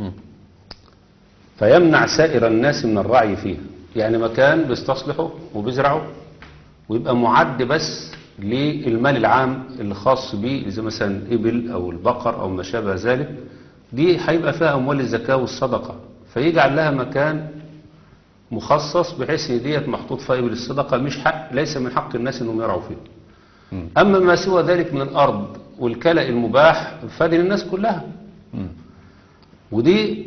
فيمنع سائر الناس من الرعي فيها. يعني مكان بيستصلحه وبيزرعه ويبقى معد بس للمال العام اللي خاص به، زي مثلا إبل أو البقر أو ما شابه ذلك، دي هيبقى فيها أموال الزكاة والصدقة، فيجعل لها مكان مخصص بحيث ان ديت محطوط فيها إبل الصدقة، مش حق، ليس من حق الناس انهم يرعوا فيه. أما ما سوى ذلك من الأرض والكلأ المباح فدي للناس كلها. م. ودي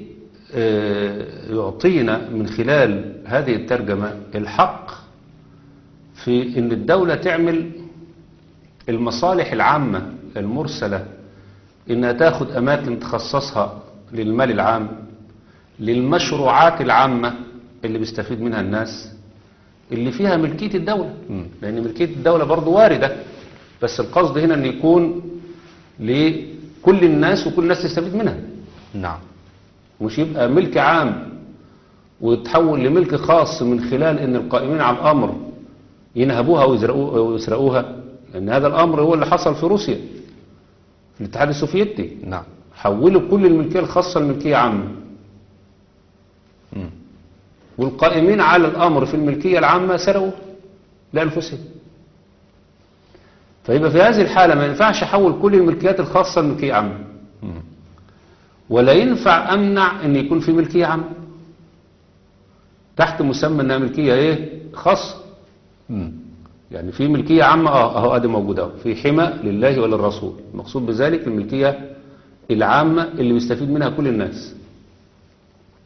يعطينا من خلال هذه الترجمة الحق في ان الدولة تعمل المصالح العامة المرسلة، انها تاخد اماكن تخصصها للمال العام، للمشروعات العامة اللي بيستفيد منها الناس اللي فيها ملكية الدولة. م. لان ملكية الدولة برضو واردة، بس القصد هنا ان يكون لكل الناس وكل الناس تستفيد منها. نعم. مش يبقى ملك عام وتحول لملك خاص من خلال ان القائمين على الامر ينهبوها ويسرقوها، لان هذا الامر هو اللي حصل في روسيا في الاتحاد السوفيتي. نعم. حولوا كل الملكية الخاصة لملكية عامة، والقائمين على الامر في الملكية العامة سرقوا لأنفسهم. فيبقى في هذه الحالة ما ينفعش احول كل الملكيات الخاصة لملكية عامة، ولا ينفع امنع ان يكون في ملكية عامة تحت مسمى انها ملكية ايه خاصة. يعني في ملكية عامة اه اهو ادي موجودة في حمى لله وللرسول، المقصود بذلك الملكية العامة اللي بيستفيد منها كل الناس.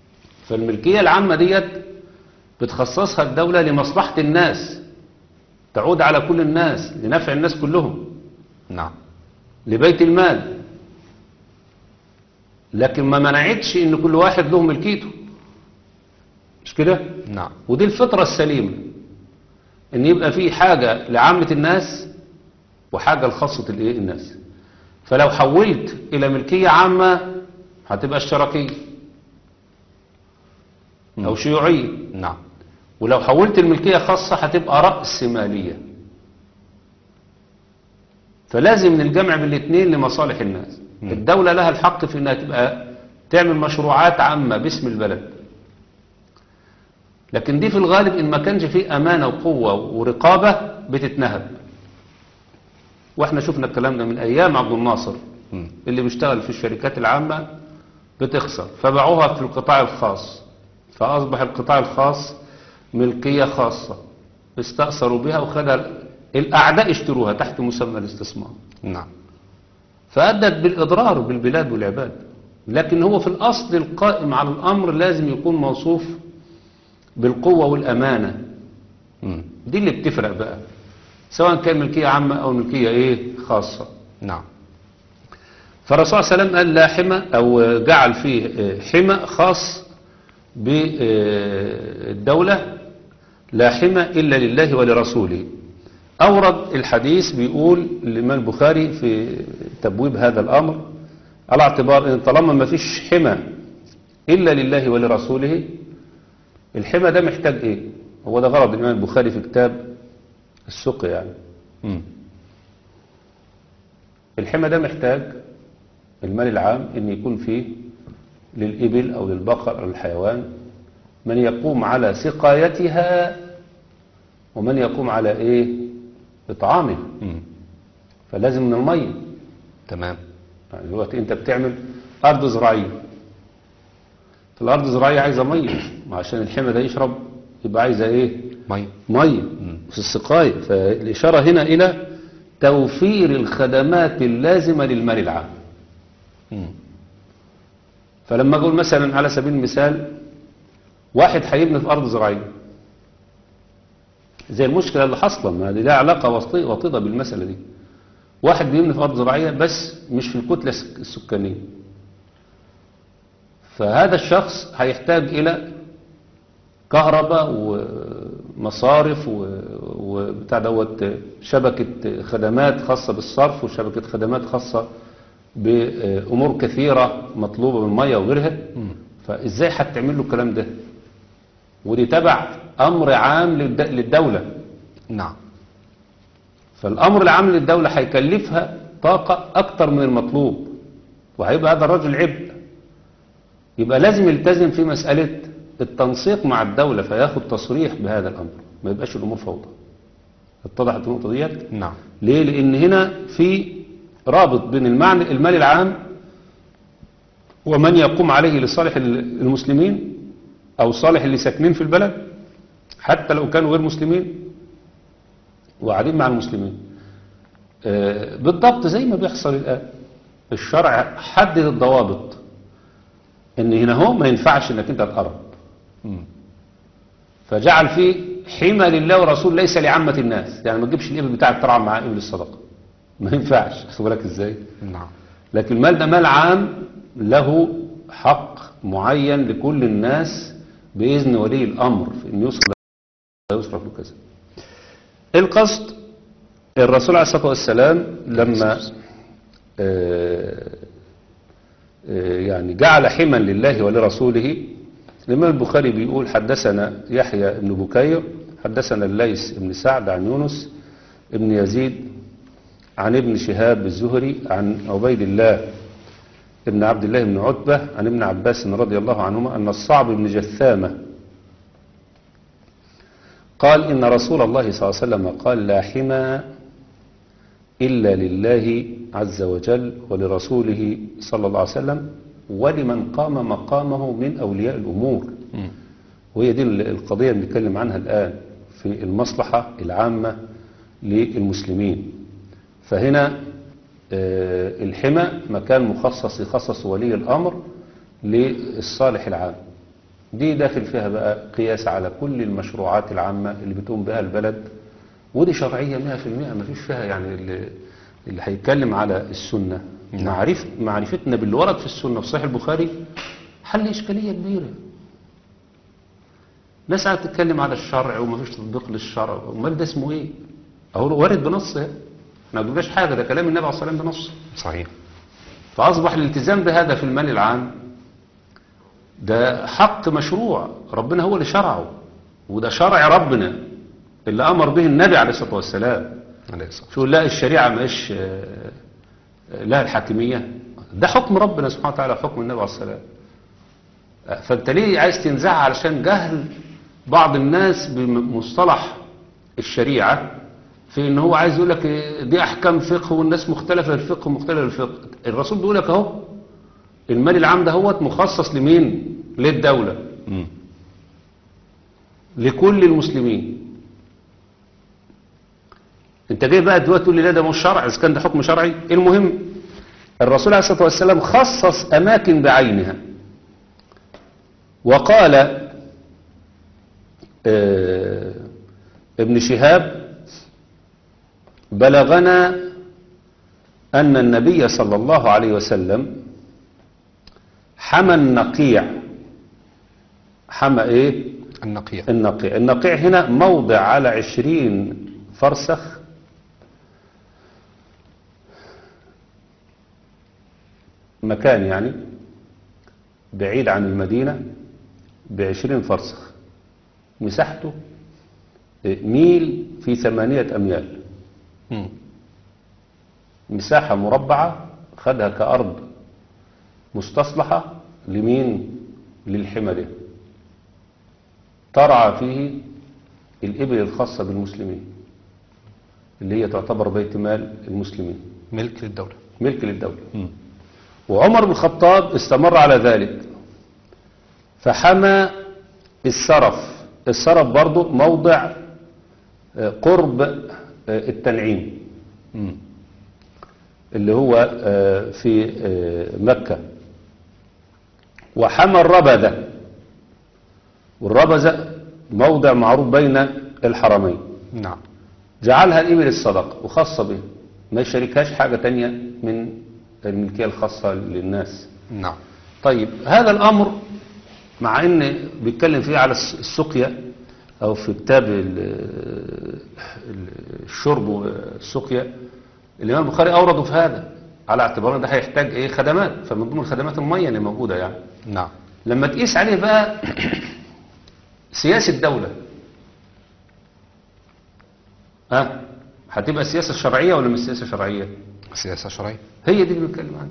فالملكية العامة ديت بتخصصها الدولة لمصلحة الناس، تعود على كل الناس لنفع الناس كلهم، نعم. لبيت المال، لكن ما منعتش ان كل واحد له ملكيته، مش كده؟ نعم. ودي الفطرة السليمة، ان يبقى في حاجة لعامة الناس وحاجة لخاصة الايه الناس. فلو حولت الى ملكية عامة هتبقى اشتراكية او شيوعية، نعم. ولو حولت الملكية خاصة هتبقى رأس مالية. فلازم الجمع بالاثنين لمصالح الناس. مم. الدولة لها الحق في انها تبقى تعمل مشروعات عامة باسم البلد، لكن دي في الغالب ان ما كانش فيه امانة وقوة ورقابة بتتنهب. واحنا شفنا الكلام ده من ايام عبد الناصر، مم. اللي بيشتغل في الشركات العامة بتخسر فباعوها في القطاع الخاص، فاصبح القطاع الخاص ملكية خاصة استأثروا بها وخدها الاعداء اشتروها تحت مسمى الاستثمار، نعم. فأدت بالإضرار بالبلاد والعباد. لكن هو في الأصل القائم على الأمر لازم يكون موصوف بالقوة والأمانة. مم. دي اللي بتفرق بقى، سواء كان ملكية عامة أو ملكية إيه خاصة. نعم. فالرسول صلى الله عليه وسلم قال لا حمى، أو جعل فيه حمى خاص بالدولة، لا حمى إلا لله ولرسوله. أورد الحديث بيقول الإمام البخاري في تبويب هذا الأمر على اعتبار أن طالما ما فيش حمى إلا لله ولرسوله، الحمى ده محتاج إيه؟ هو ده غرض الإمام البخاري في كتاب السقي يعني. مم. الحمى ده محتاج المال العام أن يكون فيه للإبل أو للبقر أو للحيوان من يقوم على سقايتها ومن يقوم على إيه؟ إطعامها. مم. فلازم من المية. تمام. يعني دلوقتي أنت بتعمل أرض زراعية، الأرض الزراعية عايزة مية، عشان الحمى ده يشرب يبقى عايزة إيه؟ مي. مية في السقاية. فالإشارة هنا إلى توفير الخدمات اللازمة للمال العام. مم. فلما أقول مثلا على سبيل المثال واحد هيبني في أرض زراعية، زي المشكلة اللي حصلا، ما دي لها علاقة وطي- وطيدة بالمسألة دي. واحد بيبني في أرض زراعية بس مش في الكتلة السك- السكانية، فهذا الشخص هيحتاج إلى كهرباء ومصارف و- وبتاع دوت شبكة خدمات خاصة بالصرف وشبكة خدمات خاصة بأمور كثيرة مطلوبة من المية وغيرها. فإزاي هتعمل له الكلام ده؟ ودي تبع أمر عام للد- للدولة. نعم. فالأمر العام للدولة هيكلفها طاقة أكتر من المطلوب، وهيبقى هذا الرجل عبء. يبقى لازم يلتزم في مسألة التنسيق مع الدولة، فياخد تصريح بهذا الأمر، ما يبقاش الأمور فوضى. اتضحت النقطة ديت؟ نعم. ليه؟ لأن هنا في رابط بين المعنى المال العام ومن يقوم عليه لصالح المسلمين أو صالح اللي ساكنين في البلد، حتى لو كانوا غير مسلمين وقاعدين مع المسلمين. آه، بالضبط زي ما بيحصل الآن. الشرع حدد الضوابط ان هنا هو ما ينفعش انك انت تقرب، مم. فجعل فيه حمى لله ورسول ليس لعامة الناس. يعني ما تجيبش الابل بتاعك ترعى مع ابل الصدقة، ما ينفعش. خد بالك ازاي؟ نعم. لكن المال ده مال عام له حق معين لكل الناس بإذن ولي الأمر في أن يصرف يصرف له كذا. القصد الرسول عليه الصلاة والسلام لما آه، آه، يعني جعل حما لله ولرسوله. الإمام البخاري بيقول حدثنا يحيى بن بكير حدثنا الليث بن سعد عن يونس بن يزيد عن ابن شهاب الزهري عن عبيد الله ابن عبد الله بن عتبة عن ابن عباس رضي الله عنهما أن الصعب بن جثامة قال إن رسول الله صلى الله عليه وسلم قال لا حمى إلا لله عز وجل ولرسوله صلى الله عليه وسلم ولمن قام مقامه من أولياء الأمور. مم. وهي دي القضية اللي بنتكلم عنها الآن في المصلحة العامة للمسلمين. فهنا آه، الحمى مكان مخصص يخصص ولي الأمر للصالح العام. دي داخل فيها بقى قياس على كل المشروعات العامة اللي بتقوم بها البلد ودي شرعية مئة في المئة ما فيش فيها يعني اللي, اللي هيتكلم على السنة معرف معرفتنا باللي ورد في السنة في صحيح البخاري حل إشكالية كبيرة. ناس قاعدة تتكلم على الشرع وما فيش تطبيق للشرع، امال ده اسمه ايه؟ اهو وارد بنص، احنا ما بنقولش حاجة، ده كلام النبي عليه الصلاة والسلام بنص. صحيح. فأصبح الالتزام بهذا في المال العام ده حق مشروع، ربنا هو اللي شرعه، وده شرع ربنا اللي أمر به النبي عليه الصلاة والسلام. شو لا الشريعة مش لها الحاكمية، ده حكم ربنا سبحانه وتعالى، حكم النبي عليه الصلاة والسلام. فأنت ليه عايز تنزعها علشان جهل بعض الناس بمصطلح الشريعة في ان هو عايز يقول لك دي احكام فقه والناس مختلفه الفقه ومختلف الفقه. الرسول بيقول لك اهو المال العام ده هو مخصص لمين؟ للدوله، م. لكل المسلمين. انت جاي بقى دلوقتي تقول لي لا ده مش شرع، اذا كان ده حكم شرعي. المهم الرسول عليه الصلاه والسلام خصص اماكن بعينها وقال اه ابن شهاب بلغنا أن النبي صلى الله عليه وسلم حمى النقيع. حمى إيه؟ النقيع. النقيع النقيع هنا موضع على عشرين فرسخ مكان، يعني بعيد عن المدينة بعشرين فرسخ، مساحته ميل في ثمانية أميال. م. مساحة مربعة خدها كأرض مستصلحة لمين؟ للحمى ده، ترعى فيه الإبل الخاصة بالمسلمين اللي هي تعتبر بيت مال المسلمين، ملك للدولة. ملك للدولة. م. وعمر بن الخطاب استمر على ذلك فحمى السرف. السرف برضو موضع قرب التنعيم م. اللي هو في مكة. وحمى الربذة، والربذة موضع معروف بين الحرمين. نعم. جعلها الإبل الصدقة وخاصة به، ما يشاركهاش حاجة تانية من الملكية الخاصة للناس. نعم. طيب هذا الأمر مع ان بيتكلم فيه على السقيا او في كتاب الشرب والسقيا، الامام البخاري اورده في هذا على اعتبار ان ده هيحتاج ايه خدمات، فمن ضمن الخدمات الميه اللي موجوده يعني. نعم. لما تقيس عليه بقى سياسه الدوله، ها هتبقى السياسه الشرعيه ولا مش السياسه الشرعيه؟ سياسه شرعيه. هي دي اللي بنتكلم عنها.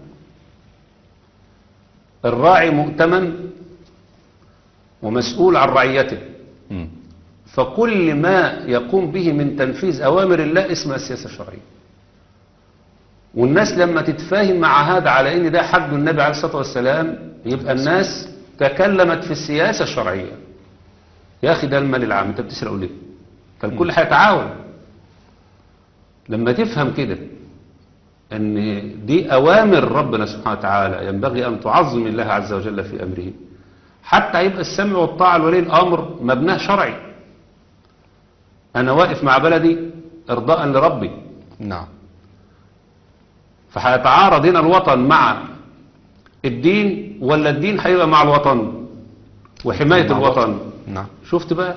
الراعي مؤتمن ومسؤول عن رعيته، م. فكل ما يقوم به من تنفيذ أوامر الله اسمها السياسة الشرعية. والناس لما تتفاهم مع هذا على ان ده حق النبي عليه الصلاة والسلام يبقى الناس تكلمت في السياسة الشرعية. يا أخي ده المال العام انت بتسرقه ليه؟ فالكل هيتعاون. لما تفهم كده ان دي أوامر ربنا سبحانه وتعالى ينبغي أن تعظم الله عز وجل في أمره، حتى يبقى السمع والطاعة لولي الأمر مبناه شرعي. أنا واقف مع بلدي إرضاء لربي. نعم. فهيتعارض هنا الوطن مع الدين ولا الدين هيبقى مع الوطن وحماية مع الوطن؟ الوطن. نعم. شفت بقى؟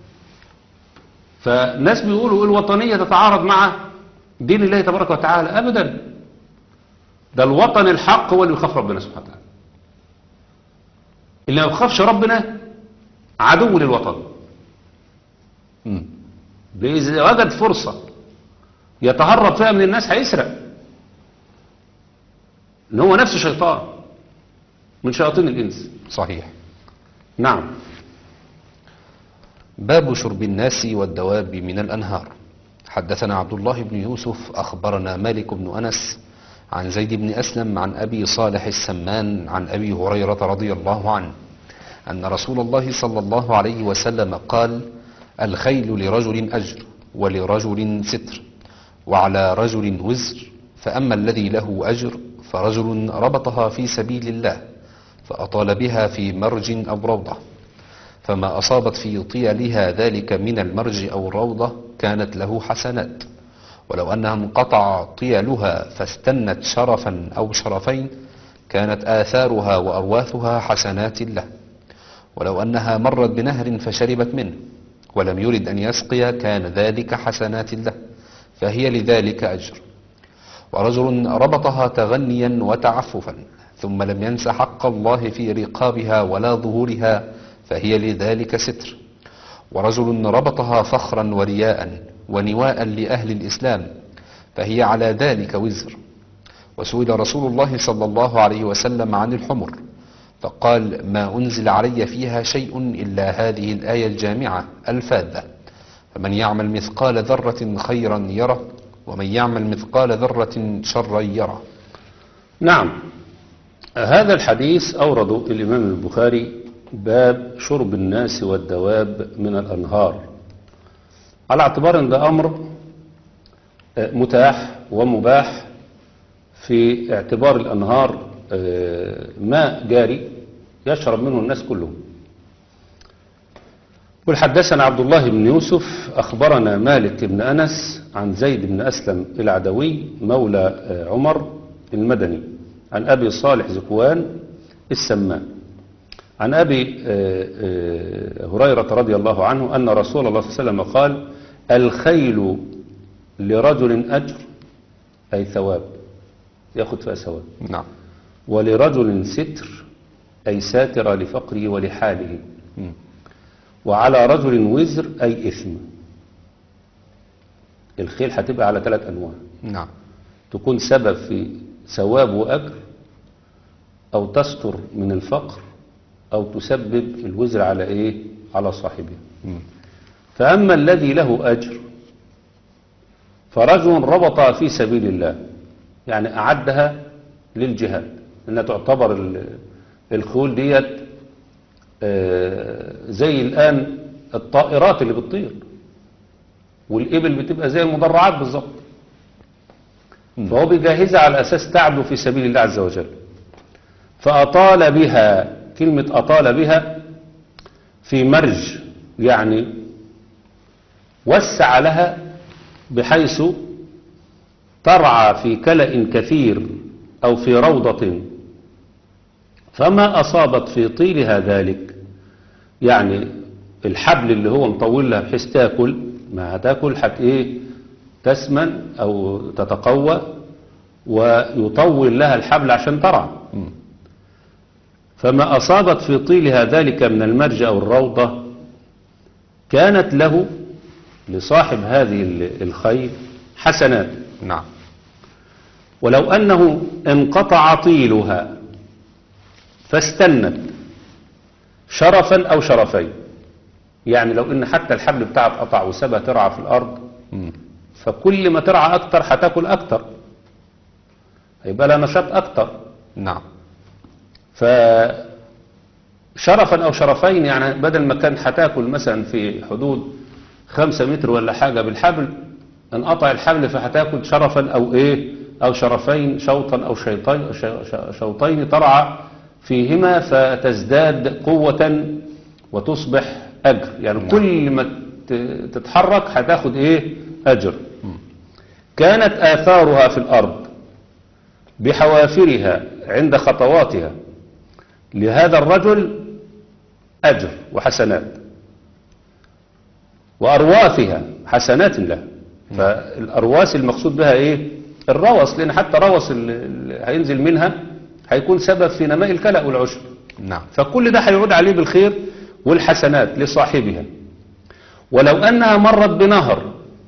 فالناس بيقولوا الوطنية تتعارض مع دين الله تبارك وتعالى. أبدا، ده الوطن الحق هو اللي يخاف ربنا سبحانه وتعالى. اللي ما يخافش ربنا عدو للوطن. م. إذا وجد فرصة يتهرب فيها من الناس هيسرق، ان هو نفسه شيطان من شياطين الإنس. صحيح. نعم. باب شرب الناس والدواب من الأنهار. حدثنا عبد الله بن يوسف أخبرنا مالك بن أنس عن زيد بن أسلم عن أبي صالح السمان عن أبي هريرة رضي الله عنه أن رسول الله صلى الله عليه وسلم قال: الخيل لرجل أجر ولرجل ستر وعلى رجل وزر، فأما الذي له أجر فرجل ربطها في سبيل الله فأطال بها في مرج أو روضة، فما أصابت في طيلها ذلك من المرج أو الروضة كانت له حسنات، ولو أنها انقطع طيلها فاستنت شرفا أو شرفين كانت آثارها وأرواثها حسنات له، ولو أنها مرت بنهر فشربت منه ولم يرد أن يسقي كان ذلك حسنات له فهي لذلك أجر. ورجل ربطها تغنيا وتعففا ثم لم ينس حق الله في رقابها ولا ظهورها فهي لذلك ستر. ورجل ربطها فخرا ورياء ونواء لأهل الإسلام فهي على ذلك وزر. وسئل رسول الله صلى الله عليه وسلم عن الحمر فقال ما أنزل علي فيها شيء إلا هذه الآية الجامعة الفاذة فمن يعمل مثقال ذرة خيرا يره ومن يعمل مثقال ذرة شرا يره. نعم، هذا الحديث أورد الإمام البخاري باب شرب الناس والدواب من الأنهار، على اعتبار أن ده أمر متاح ومباح في اعتبار الأنهار ماء جاري يشرب منه الناس كلهم. قل حدثنا عبد الله بن يوسف أخبرنا مالك بن أنس عن زيد بن أسلم العدوي مولى عمر المدني عن أبي صالح ذكوان السمان عن أبي هريرة رضي الله عنه أن رسول الله صلى الله عليه وسلم قال الخيل لرجل أجر أي ثواب يأخذ فيها ثواب، نعم، ولرجل ستر أي ساتر لفقره ولحاله، م. وعلى رجل وزر أي إثم. الخيل هتبقى على ثلاث أنواع، نعم، تكون سبب في ثواب وأجر أو تستر من الفقر أو تسبب الوزر على إيه؟ على صاحبه. م. فأما الذي له أجر فرجل ربطها في سبيل الله، يعني أعدها للجهاد، إنها تعتبر الخيول ديت زي الآن الطائرات اللي بتطير، والإبل بتبقى زي المدرعات بالظبط، فهو بيجهزها على أساس تعدو في سبيل الله عز وجل. فأطال بها، كلمة أطال بها في مرج يعني وسع لها بحيث ترعى في كلأ كثير أو في روضة، فما أصابت في طيلها ذلك، يعني الحبل اللي هو مطول لها بحيث تاكل، ما هتاكل حت ايه تسمن أو تتقوى ويطول لها الحبل عشان ترعى. فما أصابت في طيلها ذلك من المرج أو الروضة كانت له لصاحب هذه الخيل حسنات، نعم، ولو أنه انقطع طيلها فاستنت شرفا أو شرفين، يعني لو إن حتى الحبل بتاعها اتقطع وسابها ترعى في الأرض، م. فكل ما ترعى أكتر هتاكل أكتر، هيبقى لها نشاط أكتر. نعم، فشرفا أو شرفين يعني بدل ما كان هتاكل مثلا في حدود خمسة متر ولا حاجة بالحبل، انقطع الحبل فهتاكل شرفا أو إيه أو شرفين، شوطا أو شيطين شوطين ترعى فيهما فتزداد قوة وتصبح أجر، يعني نعم. كل ما تتحرك هتاخد إيه أجر. م. كانت آثارها في الأرض بحوافرها عند خطواتها لهذا الرجل أجر وحسنات، وأرواثها حسنات له. فالأرواث المقصود بها إيه الروث، لأن حتى روث اللي هينزل منها هيكون سبب في نماء الكلأ والعشب، نعم، فكل ده هيعود عليه بالخير والحسنات لصاحبها. ولو أنها مرت بنهر،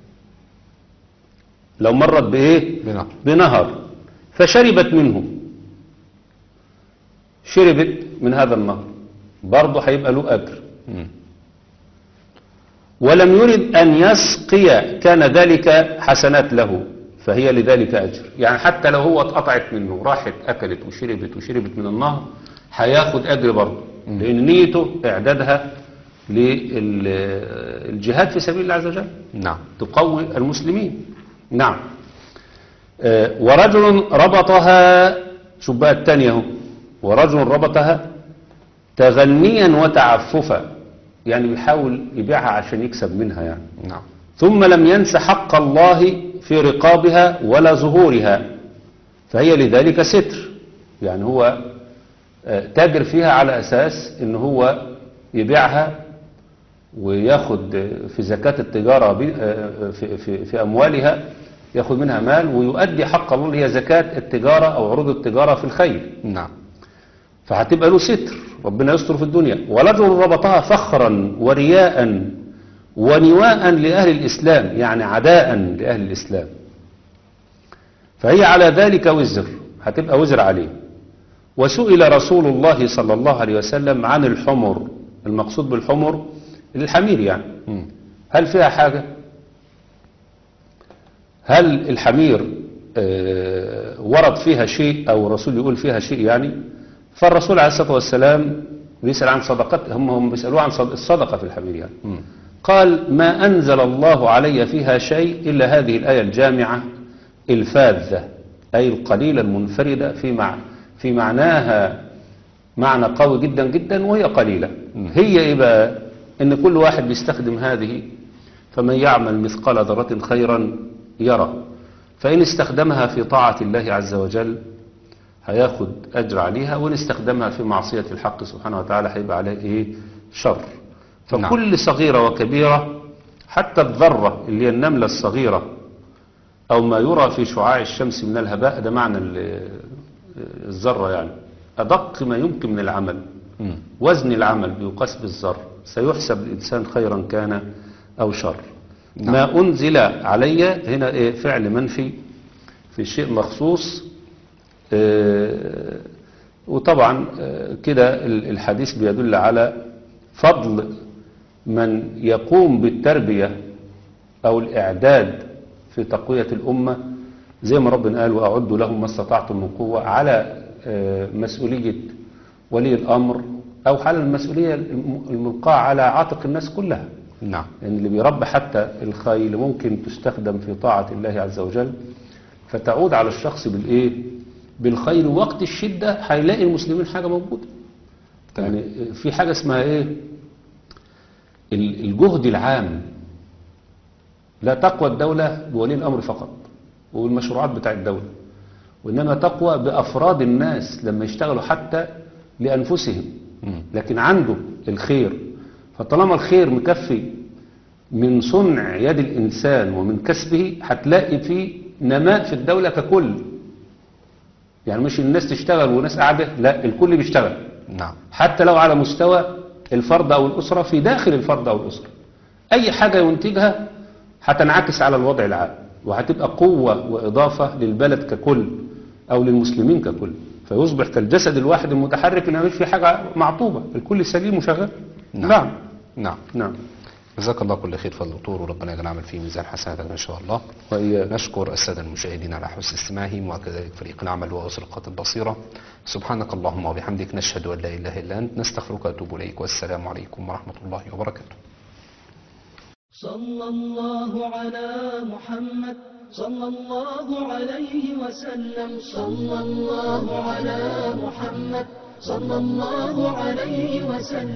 لو مرت بإيه بنهر, بنهر فشربت منه، شربت من هذا النهر برضه هيبقى له أجر. م. ولم يرد أن يسقي كان ذلك حسنات له فهي لذلك أجر، يعني حتى لو هو اتقطعت منه راحت أكلت وشربت وشربت من النهر هياخد أجر برضه، لأن نيته إعدادها للجهاد في سبيل الله عز وجل، نعم، تقوي المسلمين. نعم. آه ورجل ربطها، شوف بقى الثانية اهو، ورجل ربطها تغنيا وتعففا، يعني بيحاول يبيعها عشان يكسب منها يعني. نعم. ثم لم ينس حق الله في رقابها ولا ظهورها، فهي لذلك ستر. يعني هو تاجر فيها على أساس إن هو يبيعها وياخد في زكاة التجارة في, في, في أموالها، ياخد منها مال ويؤدي حق الله اللي هي زكاة التجارة أو عروض التجارة في الخير. نعم. فهتبقى له ستر، ربنا يستر في الدنيا. ورجل ربطها فخرا ورياء ونواء لأهل الإسلام، يعني عداء لأهل الإسلام، فهي على ذلك وزر، هتبقى وزر عليه. وسئل رسول الله صلى الله عليه وسلم عن الحمر، المقصود بالحمر الحمير يعني، م. هل فيها حاجة؟ هل الحمير آه ورد فيها شيء أو الرسول يقول فيها شيء يعني؟ فالرسول عليه الصلاة والسلام بيسأل عن صدقات، هم هم بيسألوه عن الصدقة في الحمير يعني. م. قال ما أنزل الله علي فيها شيء إلا هذه الآية الجامعة الفاذة، أي القليلة المنفردة في مع في معناها معنى قوي جدا جدا، وهي قليلة. م. هي إيه بقى؟ إن كل واحد بيستخدم هذه، فمن يعمل مثقال ذرة خيرا يرى، فإن استخدمها في طاعة الله عز وجل هياخد أجر عليها، وإن استخدمها في معصية الحق سبحانه وتعالى هيبقى عليه إيه؟ شر. فكل نعم. صغيرة وكبيرة، حتى الذرة اللي هي النملة الصغيرة أو ما يرى في شعاع الشمس من الهباء، ده معنى الذرة يعني، أدق ما يمكن من العمل. م. وزن العمل بيقاس بالذر، سيحسب الإنسان خيرا كان أو شر. نعم. ما أنزل علي هنا إيه؟ فعل منفي في شيء مخصوص. آه وطبعا آه كده الحديث بيدل على فضل من يقوم بالتربية أو الإعداد في تقوية الأمة، زي ما ربنا قال وأعدوا لهم ما استطعتم من قوة، على آه مسؤولية ولي الأمر أو على المسؤولية الملقاة على عاتق الناس كلها. نعم. يعني اللي بيربي حتى الخيل ممكن تستخدم في طاعة الله عز وجل، فتعود على الشخص بالإيه؟ بالخير. وقت الشدة هيلاقي المسلمين حاجة موجودة. يعني في حاجة اسمها إيه؟ الجهد العام. لا تقوى الدولة بولي الأمر فقط والمشروعات بتاع الدولة، وإنما تقوى بأفراد الناس لما يشتغلوا حتى لأنفسهم، لكن عنده الخير. فطالما الخير مكفي من صنع يد الإنسان ومن كسبه، هتلاقي فيه نماء في الدولة ككل. يعني مش الناس تشتغل وناس قاعدة، لا، الكل بيشتغل. نعم. حتى لو على مستوى الفرد أو الأسرة، في داخل الفرد أو الأسرة أي حاجة ينتجها هتنعكس على الوضع العام، وهتبقى قوة وإضافة للبلد ككل أو للمسلمين ككل، فيصبح كالجسد الواحد المتحرك، إنه مش في حاجة معطوبة، الكل سليم وشغال. نعم. نعم. نعم. نعم. جزاك الله كل خير فضل دكتور، وربنا يجعل العمل في ميزان حسناتك ان شاء الله. وإياك. نشكر الساده المشاهدين على حسن استماعهم، وكذلك فريق العمل واسرقات البصيره. سبحانك اللهم وبحمدك، نشهد ان لا اله الا انت، نستغفرك ونتوب اليك، والسلام عليكم ورحمه الله وبركاته. صلى الله على محمد صلى الله عليه وسلم. صلى الله على محمد صلى الله عليه وسلم.